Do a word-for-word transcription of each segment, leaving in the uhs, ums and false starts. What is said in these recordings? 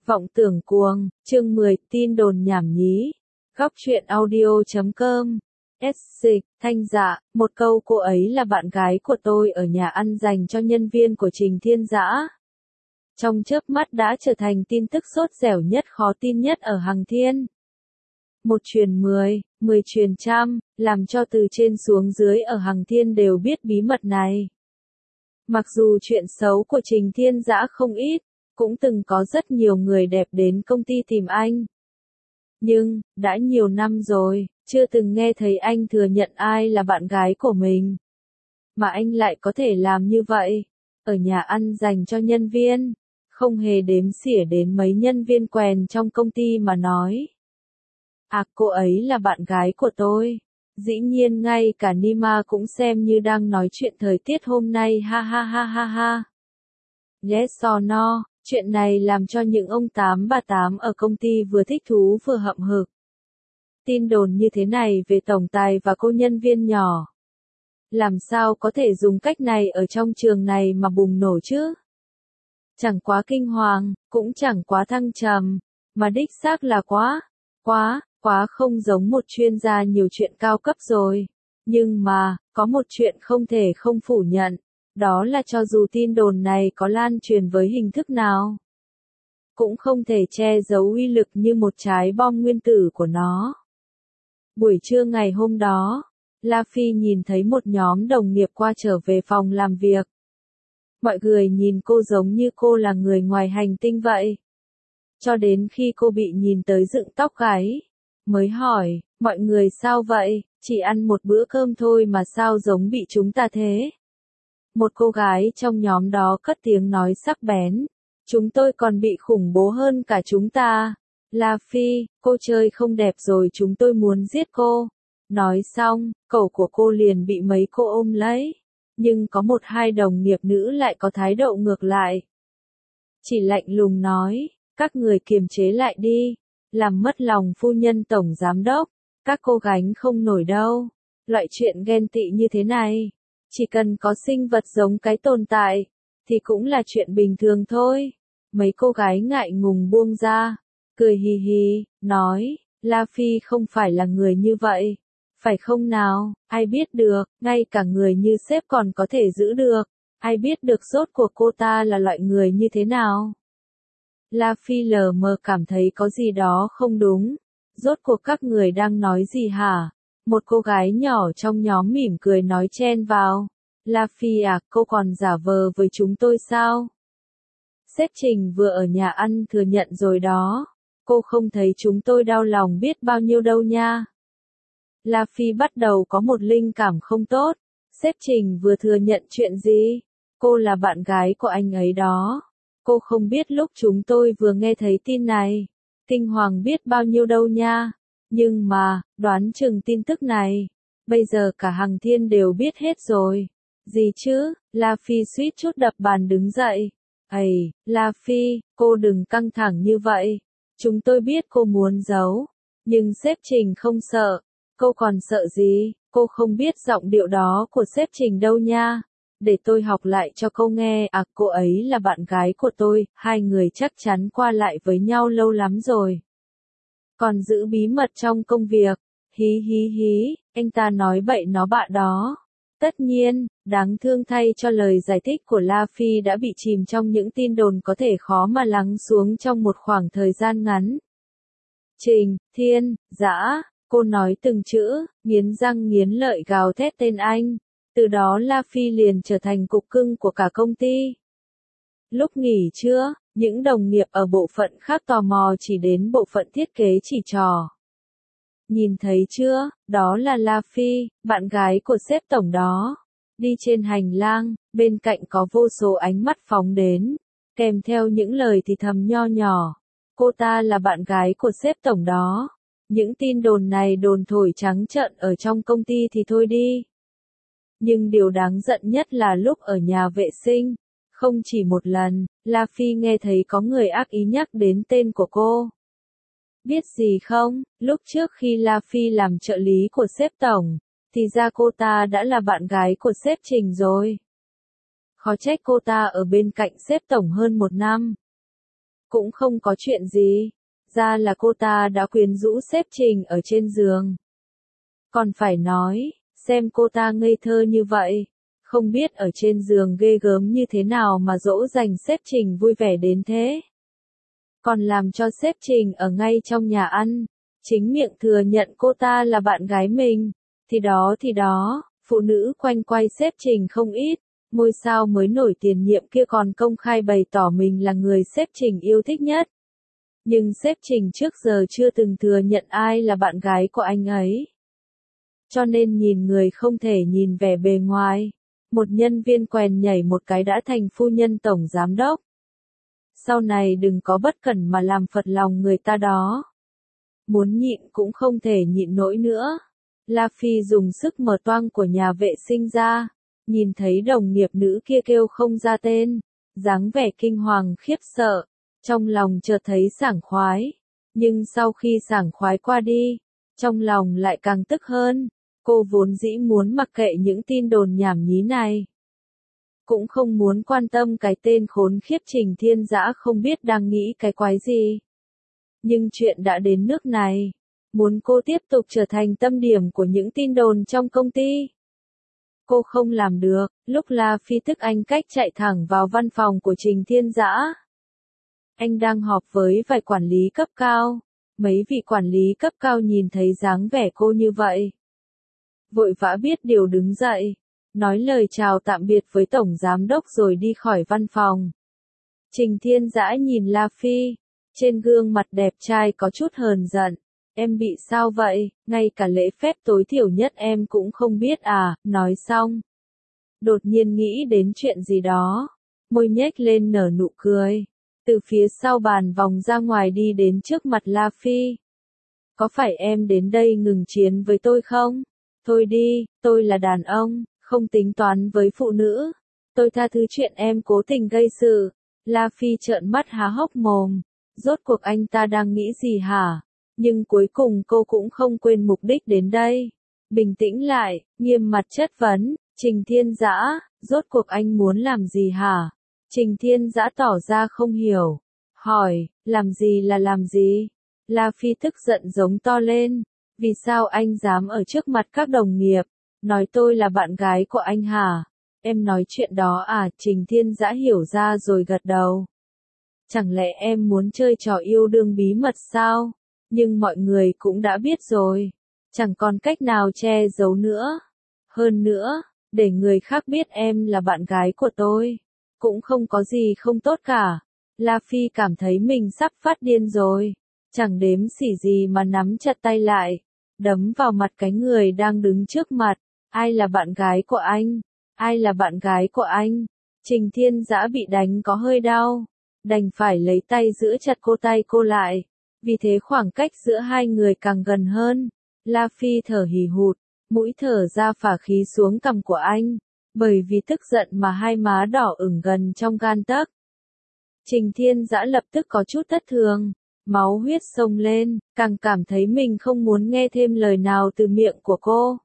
Vọng tưởng cuồng, chương mười, tin đồn nhảm nhí. Góc truyện audio chấm com. S dịch, Thanh Dạ, một câu cô ấy là bạn gái của tôi ở nhà ăn dành cho nhân viên của Trình Thiên Dã. Trong chớp mắt đã trở thành tin tức sốt dẻo nhất khó tin nhất ở Hằng Thiên. Một truyền mười, mười truyền trăm, làm cho từ trên xuống dưới ở Hằng Thiên đều biết bí mật này. Mặc dù chuyện xấu của Trình Thiên Dã không ít, cũng từng có rất nhiều người đẹp đến công ty tìm anh. Nhưng, đã nhiều năm rồi, chưa từng nghe thấy anh thừa nhận ai là bạn gái của mình. Mà anh lại có thể làm như vậy, ở nhà ăn dành cho nhân viên, không hề đếm xỉa đến mấy nhân viên quèn trong công ty mà nói. À, cô ấy là bạn gái của tôi. Dĩ nhiên ngay cả Nima cũng xem như đang nói chuyện thời tiết hôm nay ha ha ha ha ha. Yes or no, chuyện này làm cho những ông tám bà tám ở công ty vừa thích thú vừa hậm hực. Tin đồn như thế này về tổng tài và cô nhân viên nhỏ. Làm sao có thể dùng cách này ở trong trường này mà bùng nổ chứ? Chẳng quá kinh hoàng, cũng chẳng quá thăng trầm, mà đích xác là quá, quá, quá không giống một chuyên gia nhiều chuyện cao cấp rồi. Nhưng mà, có một chuyện không thể không phủ nhận, đó là cho dù tin đồn này có lan truyền với hình thức nào, cũng không thể che giấu uy lực như một trái bom nguyên tử của nó. Buổi trưa ngày hôm đó, La Phi nhìn thấy một nhóm đồng nghiệp qua trở về phòng làm việc. Mọi người nhìn cô giống như cô là người ngoài hành tinh vậy. Cho đến khi cô bị nhìn tới dựng tóc gáy, mới hỏi, mọi người sao vậy, chỉ ăn một bữa cơm thôi mà sao giống bị chúng ta thế? Một cô gái trong nhóm đó cất tiếng nói sắc bén, chúng tôi còn bị khủng bố hơn cả chúng ta. La Phi, cô chơi không đẹp rồi chúng tôi muốn giết cô. Nói xong, cổ của cô liền bị mấy cô ôm lấy. Nhưng có một hai đồng nghiệp nữ lại có thái độ ngược lại. Chỉ lạnh lùng nói, các người kiềm chế lại đi, làm mất lòng phu nhân tổng giám đốc, các cô gánh không nổi đâu. Loại chuyện ghen tị như thế này, chỉ cần có sinh vật giống cái tồn tại, thì cũng là chuyện bình thường thôi. Mấy cô gái ngại ngùng buông ra, cười hì hì, nói, La Phi không phải là người như vậy. Phải không nào, ai biết được, ngay cả người như sếp còn có thể giữ được, ai biết được rốt cuộc cô ta là loại người như thế nào. La Phi lờ mờ cảm thấy có gì đó không đúng, rốt cuộc các người đang nói gì hả? Một cô gái nhỏ trong nhóm mỉm cười nói chen vào, La Phi à, cô còn giả vờ với chúng tôi sao? Sếp Trình vừa ở nhà ăn thừa nhận rồi đó, cô không thấy chúng tôi đau lòng biết bao nhiêu đâu nha. La Phi bắt đầu có một linh cảm không tốt, sếp Trình vừa thừa nhận chuyện gì? Cô là bạn gái của anh ấy đó. Cô không biết lúc chúng tôi vừa nghe thấy tin này, kinh hoàng biết bao nhiêu đâu nha. Nhưng mà, đoán chừng tin tức này, bây giờ cả Hằng Thiên đều biết hết rồi. Gì chứ? La Phi suýt chút đập bàn đứng dậy. Ây, La Phi, cô đừng căng thẳng như vậy. Chúng tôi biết cô muốn giấu, nhưng sếp Trình không sợ. Cô còn sợ gì? Cô không biết giọng điệu đó của sếp Trình đâu nha. Để tôi học lại cho cô nghe. À, cô ấy là bạn gái của tôi, hai người chắc chắn qua lại với nhau lâu lắm rồi. Còn giữ bí mật trong công việc. Hí hí hí, anh ta nói bậy nó bạ đó. Tất nhiên, đáng thương thay cho lời giải thích của La Phi đã bị chìm trong những tin đồn có thể khó mà lắng xuống trong một khoảng thời gian ngắn. Trình, Thiên, Dã, cô nói từng chữ, nghiến răng nghiến lợi gào thét tên anh. Từ đó La Phi liền trở thành cục cưng của cả công ty. Lúc nghỉ trưa, những đồng nghiệp ở bộ phận khác tò mò chỉ đến bộ phận thiết kế chỉ trò. Nhìn thấy chưa, đó là La Phi, bạn gái của sếp tổng đó. Đi trên hành lang, bên cạnh có vô số ánh mắt phóng đến, kèm theo những lời thì thầm nho nhỏ. Cô ta là bạn gái của sếp tổng đó. Những tin đồn này đồn thổi trắng trợn ở trong công ty thì thôi đi. Nhưng điều đáng giận nhất là lúc ở nhà vệ sinh, không chỉ một lần, La Phi nghe thấy có người ác ý nhắc đến tên của cô. Biết gì không, lúc trước khi La Phi làm trợ lý của sếp tổng, thì ra cô ta đã là bạn gái của sếp Trình rồi. Khó trách cô ta ở bên cạnh sếp tổng hơn một năm. Cũng không có chuyện gì. Ra là cô ta đã quyến rũ xếp Trình ở trên giường. Còn phải nói, xem cô ta ngây thơ như vậy. Không biết ở trên giường ghê gớm như thế nào mà dỗ dành xếp Trình vui vẻ đến thế. Còn làm cho xếp Trình ở ngay trong nhà ăn. Chính miệng thừa nhận cô ta là bạn gái mình. Thì đó thì đó, phụ nữ quanh quay xếp Trình không ít. Ngôi sao mới nổi tiền nhiệm kia còn công khai bày tỏ mình là người xếp Trình yêu thích nhất. Nhưng xếp Trình trước giờ chưa từng thừa nhận ai là bạn gái của anh ấy. Cho nên nhìn người không thể nhìn vẻ bề ngoài. Một nhân viên quèn nhảy một cái đã thành phu nhân tổng giám đốc. Sau này đừng có bất cẩn mà làm phật lòng người ta đó. Muốn nhịn cũng không thể nhịn nổi nữa. La Phi dùng sức mở toang của nhà vệ sinh ra. Nhìn thấy đồng nghiệp nữ kia kêu không ra tên. Dáng vẻ kinh hoàng khiếp sợ. Trong lòng chợt thấy sảng khoái. Nhưng sau khi sảng khoái qua đi, trong lòng lại càng tức hơn. Cô vốn dĩ muốn mặc kệ những tin đồn nhảm nhí này. Cũng không muốn quan tâm cái tên khốn khiếp Trình Thiên Dã không biết đang nghĩ cái quái gì. Nhưng chuyện đã đến nước này. Muốn cô tiếp tục trở thành tâm điểm của những tin đồn trong công ty. Cô không làm được. Lúc La Phi tức anh cách chạy thẳng vào văn phòng của Trình Thiên Dã. Anh đang họp với vài quản lý cấp cao. Mấy vị quản lý cấp cao nhìn thấy dáng vẻ cô như vậy. Vội vã biết điều đứng dậy. Nói lời chào tạm biệt với tổng giám đốc rồi đi khỏi văn phòng. Trình Thiên Dã nhìn La Phi. Trên gương mặt đẹp trai có chút hờn giận. Em bị sao vậy, ngay cả lễ phép tối thiểu nhất em cũng không biết à, nói xong. Đột nhiên nghĩ đến chuyện gì đó. Môi nhếch lên nở nụ cười. Từ phía sau bàn vòng ra ngoài đi đến trước mặt La Phi. Có phải em đến đây ngừng chiến với tôi không? Thôi đi, tôi là đàn ông, không tính toán với phụ nữ. Tôi tha thứ chuyện em cố tình gây sự. La Phi trợn mắt há hốc mồm. Rốt cuộc anh ta đang nghĩ gì hả? Nhưng cuối cùng cô cũng không quên mục đích đến đây. Bình tĩnh lại, nghiêm mặt chất vấn. Trình Thiên Dã, rốt cuộc anh muốn làm gì hả? Trình Thiên Dã tỏ ra không hiểu. Hỏi, làm gì là làm gì? La Phi tức giận giống to lên. Vì sao anh dám ở trước mặt các đồng nghiệp, nói tôi là bạn gái của anh hả? Em nói chuyện đó à? Trình Thiên Dã hiểu ra rồi gật đầu. Chẳng lẽ em muốn chơi trò yêu đương bí mật sao? Nhưng mọi người cũng đã biết rồi. Chẳng còn cách nào che giấu nữa. Hơn nữa, để người khác biết em là bạn gái của tôi. Cũng không có gì không tốt cả. La Phi cảm thấy mình sắp phát điên rồi. Chẳng đếm xỉ gì mà nắm chặt tay lại. Đấm vào mặt cái người đang đứng trước mặt. Ai là bạn gái của anh? Ai là bạn gái của anh? Trình Thiên Dã bị đánh có hơi đau. Đành phải lấy tay giữ chặt cô tay cô lại. Vì thế khoảng cách giữa hai người càng gần hơn. La Phi thở hì hụt. Mũi thở ra phả khí xuống cằm của anh. Bởi vì tức giận mà hai má đỏ ửng gần trong gan tấc. Trình Thiên Dã lập tức có chút thất thường. Máu huyết sông lên, càng cảm thấy mình không muốn nghe thêm lời nào từ miệng của cô.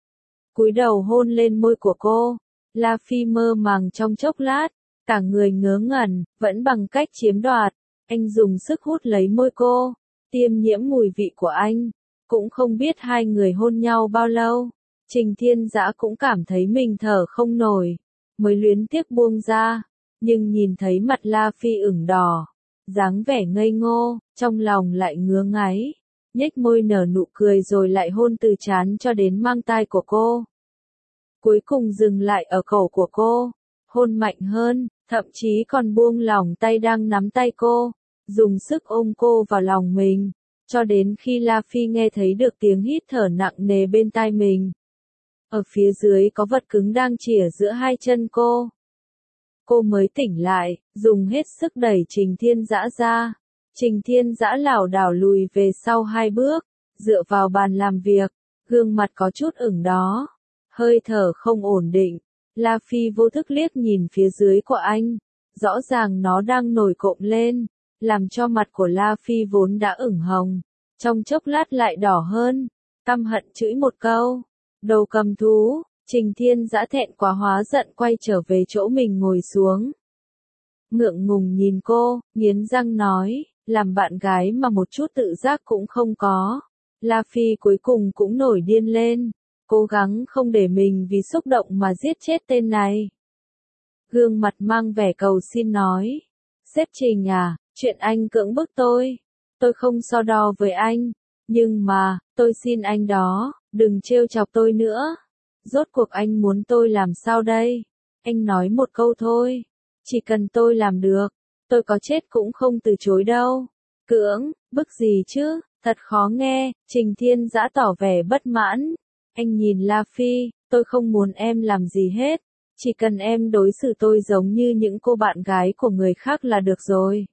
Cúi đầu hôn lên môi của cô. La Phi mơ màng trong chốc lát. Cả người ngớ ngẩn, vẫn bằng cách chiếm đoạt. Anh dùng sức hút lấy môi cô. Tiêm nhiễm mùi vị của anh. Cũng không biết hai người hôn nhau bao lâu. Trình Thiên Dã cũng cảm thấy mình thở không nổi. Mới luyến tiếc buông ra. Nhưng nhìn thấy mặt La Phi ửng đỏ. Dáng vẻ ngây ngô, trong lòng lại ngứa ngáy. Nhếch môi nở nụ cười rồi lại hôn từ trán cho đến mang tai của cô. Cuối cùng dừng lại ở cổ của cô. Hôn mạnh hơn, thậm chí còn buông lỏng tay đang nắm tay cô. Dùng sức ôm cô vào lòng mình. Cho đến khi La Phi nghe thấy được tiếng hít thở nặng nề bên tai mình. Ở phía dưới có vật cứng đang chìa giữa hai chân cô. Cô mới tỉnh lại, dùng hết sức đẩy Trình Thiên Dã ra. Trình Thiên Dã lảo đảo lùi về sau hai bước, dựa vào bàn làm việc, gương mặt có chút ửng đó. Hơi thở không ổn định. La Phi vô thức liếc nhìn phía dưới của anh. Rõ ràng nó đang nổi cộm lên, làm cho mặt của La Phi vốn đã ửng hồng. Trong chốc lát lại đỏ hơn, căm hận chửi một câu. Đồ cầm thú. Trình Thiên Dã thẹn quá hóa giận quay trở về chỗ mình ngồi xuống. ngượng ngùng nhìn cô, nghiến răng nói, làm bạn gái mà một chút tự giác cũng không có. La Phi cuối cùng cũng nổi điên lên, cố gắng không để mình vì xúc động mà giết chết tên này. Gương mặt mang vẻ cầu xin nói, sếp Trình à, chuyện anh cưỡng bức tôi, tôi không so đo với anh, nhưng mà, tôi xin anh đó, đừng trêu chọc tôi nữa. Rốt cuộc anh muốn tôi làm sao đây? Anh nói một câu thôi, chỉ cần tôi làm được, tôi có chết cũng không từ chối đâu. Cưỡng, bức gì chứ, thật khó nghe, Trình Thiên Dã tỏ vẻ bất mãn. Anh nhìn La Phi, tôi không muốn em làm gì hết, chỉ cần em đối xử tôi giống như những cô bạn gái của người khác là được rồi.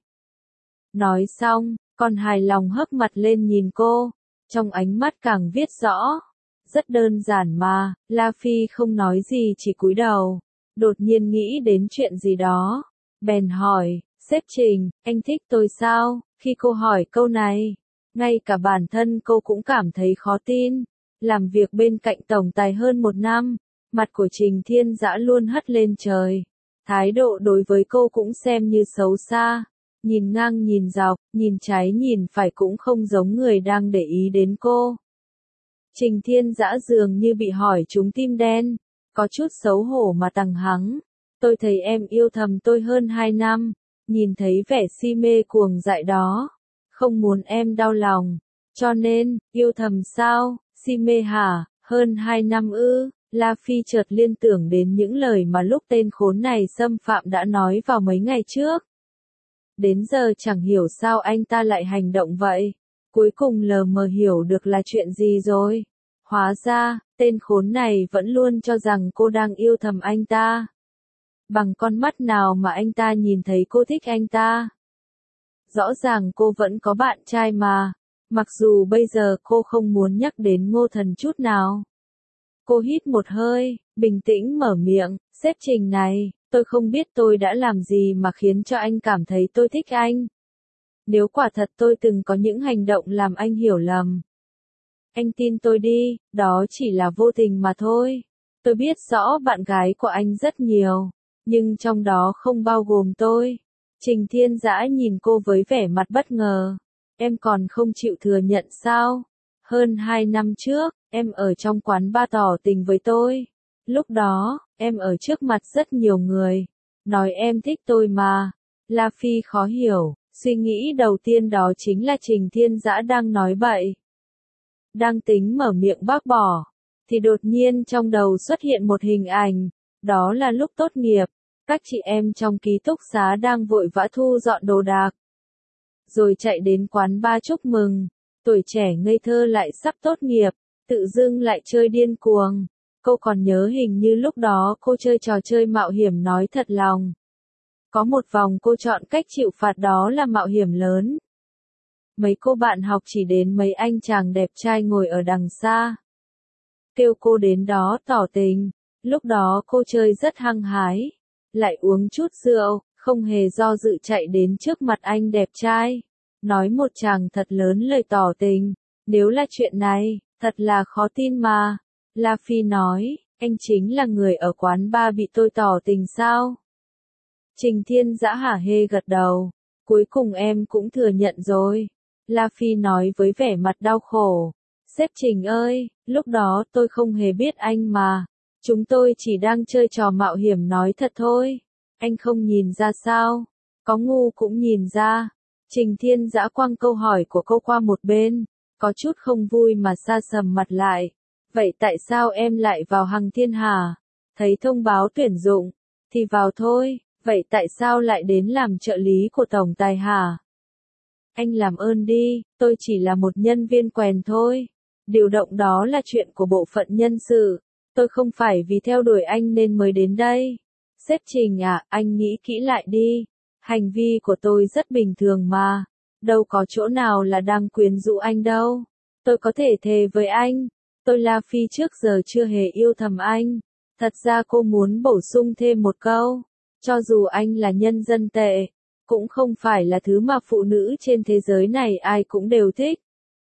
Nói xong, còn hài lòng hấp mặt lên nhìn cô, trong ánh mắt càng viết rõ. Rất đơn giản mà, La Phi không nói gì chỉ cúi đầu, đột nhiên nghĩ đến chuyện gì đó. Bèn hỏi, sếp Trình, anh thích tôi sao? Khi cô hỏi câu này, ngay cả bản thân cô cũng cảm thấy khó tin. Làm việc bên cạnh tổng tài hơn một năm, mặt của Trình Thiên Dã luôn hất lên trời. Thái độ đối với cô cũng xem như xấu xa. Nhìn ngang nhìn dọc, nhìn trái nhìn phải cũng không giống người đang để ý đến cô. Trình Thiên Dã dường như bị hỏi trúng tim đen, có chút xấu hổ mà tằng hắng. Tôi thấy em yêu thầm tôi hơn hai năm, nhìn thấy vẻ si mê cuồng dại đó, không muốn em đau lòng, cho nên, yêu thầm sao, si mê hả, hơn hai năm ư? La Phi chợt liên tưởng đến những lời mà lúc tên khốn này xâm phạm đã nói vào mấy ngày trước. Đến giờ chẳng hiểu sao anh ta lại hành động vậy. Cuối cùng lờ mờ hiểu được là chuyện gì rồi. Hóa ra, tên khốn này vẫn luôn cho rằng cô đang yêu thầm anh ta. Bằng con mắt nào mà anh ta nhìn thấy cô thích anh ta? Rõ ràng cô vẫn có bạn trai mà. Mặc dù bây giờ cô không muốn nhắc đến Ngô Thần chút nào. Cô hít một hơi, bình tĩnh mở miệng, sếp Trình này, tôi không biết tôi đã làm gì mà khiến cho anh cảm thấy tôi thích anh. Nếu quả thật tôi từng có những hành động làm anh hiểu lầm, anh tin tôi đi, đó chỉ là vô tình mà thôi. Tôi biết rõ bạn gái của anh rất nhiều, nhưng trong đó không bao gồm tôi. Trình Thiên Dã nhìn cô với vẻ mặt bất ngờ. Em còn không chịu thừa nhận sao? Hơn hai năm trước, em ở trong quán bar tỏ tình với tôi. Lúc đó, em ở trước mặt rất nhiều người, nói em thích tôi mà. La Phi khó hiểu, suy nghĩ đầu tiên đó chính là Trình Thiên Dã đang nói bậy. Đang tính mở miệng bác bỏ, thì đột nhiên trong đầu xuất hiện một hình ảnh, đó là lúc tốt nghiệp, các chị em trong ký túc xá đang vội vã thu dọn đồ đạc. Rồi chạy đến quán bar chúc mừng, tuổi trẻ ngây thơ lại sắp tốt nghiệp, tự dưng lại chơi điên cuồng. Cô còn nhớ hình như lúc đó cô chơi trò chơi mạo hiểm nói thật lòng. Có một vòng cô chọn cách chịu phạt đó là mạo hiểm lớn. Mấy cô bạn học chỉ đến mấy anh chàng đẹp trai ngồi ở đằng xa. Kêu cô đến đó tỏ tình, lúc đó cô chơi rất hăng hái. Lại uống chút rượu, không hề do dự chạy đến trước mặt anh đẹp trai. Nói một chàng thật lớn lời tỏ tình, nếu là chuyện này, thật là khó tin mà. La Phi nói, anh chính là người ở quán bar bị tôi tỏ tình sao? Trình Thiên Dã hả hê gật đầu, cuối cùng em cũng thừa nhận rồi. La Phi nói với vẻ mặt đau khổ, sếp Trình ơi, lúc đó tôi không hề biết anh mà, chúng tôi chỉ đang chơi trò mạo hiểm nói thật thôi, anh không nhìn ra sao? Có ngu cũng nhìn ra. Trình Thiên Dã quăng câu hỏi của cô qua một bên, có chút không vui mà sa sầm mặt lại. Vậy tại sao em lại vào Hằng Thiên hả? Thấy thông báo tuyển dụng, thì vào thôi, vậy tại sao lại đến làm trợ lý của tổng tài hả? Anh làm ơn đi, tôi chỉ là một nhân viên quèn thôi. Điều động đó là chuyện của bộ phận nhân sự, tôi không phải vì theo đuổi anh nên mới đến đây. Sếp Trình à, anh nghĩ kỹ lại đi, hành vi của tôi rất bình thường mà, đâu có chỗ nào là đang quyến rũ anh đâu. Tôi có thể thề với anh. Tôi La Phi trước giờ chưa hề yêu thầm anh. Thật ra cô muốn bổ sung thêm một câu. Cho dù anh là nhân dân tệ, cũng không phải là thứ mà phụ nữ trên thế giới này ai cũng đều thích.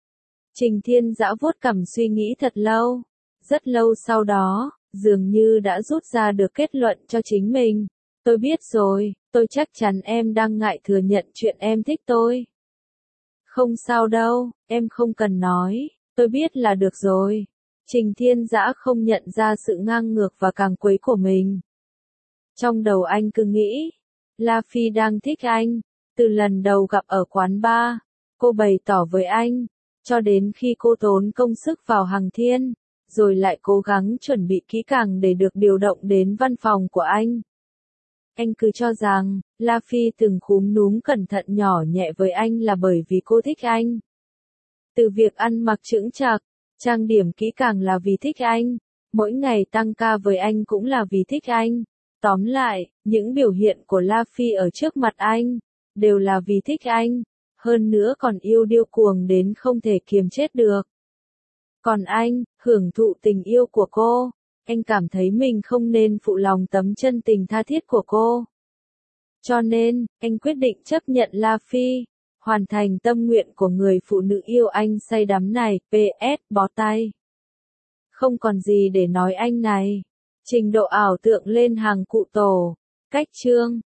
Trình Thiên Dã vuốt cằm suy nghĩ thật lâu. Rất lâu sau đó, dường như đã rút ra được kết luận cho chính mình. Tôi biết rồi, Tôi chắc chắn em đang ngại thừa nhận chuyện em thích tôi. Không sao đâu, em không cần nói, tôi biết là được rồi. Trình Thiên Dã không nhận ra sự ngang ngược và càng quấy của mình. Trong đầu anh cứ nghĩ, La Phi đang thích anh, từ lần đầu gặp ở quán bar, cô bày tỏ với anh, cho đến khi cô tốn công sức vào Hằng Thiên, rồi lại cố gắng chuẩn bị kỹ càng để được điều động đến văn phòng của anh. Anh cứ cho rằng, La Phi từng khúm núm cẩn thận nhỏ nhẹ với anh là bởi vì cô thích anh. Từ việc ăn mặc chững chạc, trang điểm kỹ càng là vì thích anh, mỗi ngày tăng ca với anh cũng là vì thích anh. Tóm lại, những biểu hiện của La Phi ở trước mặt anh, đều là vì thích anh, hơn nữa còn yêu điêu cuồng đến không thể kiềm chết được. Còn anh, hưởng thụ tình yêu của cô, anh cảm thấy mình không nên phụ lòng tấm chân tình tha thiết của cô. Cho nên, anh quyết định chấp nhận La Phi, hoàn thành tâm nguyện của người phụ nữ yêu anh say đắm này, pê ét bó tay. Không còn gì để nói anh này. Trình độ ảo tượng lên hàng cụ tổ. Cách chương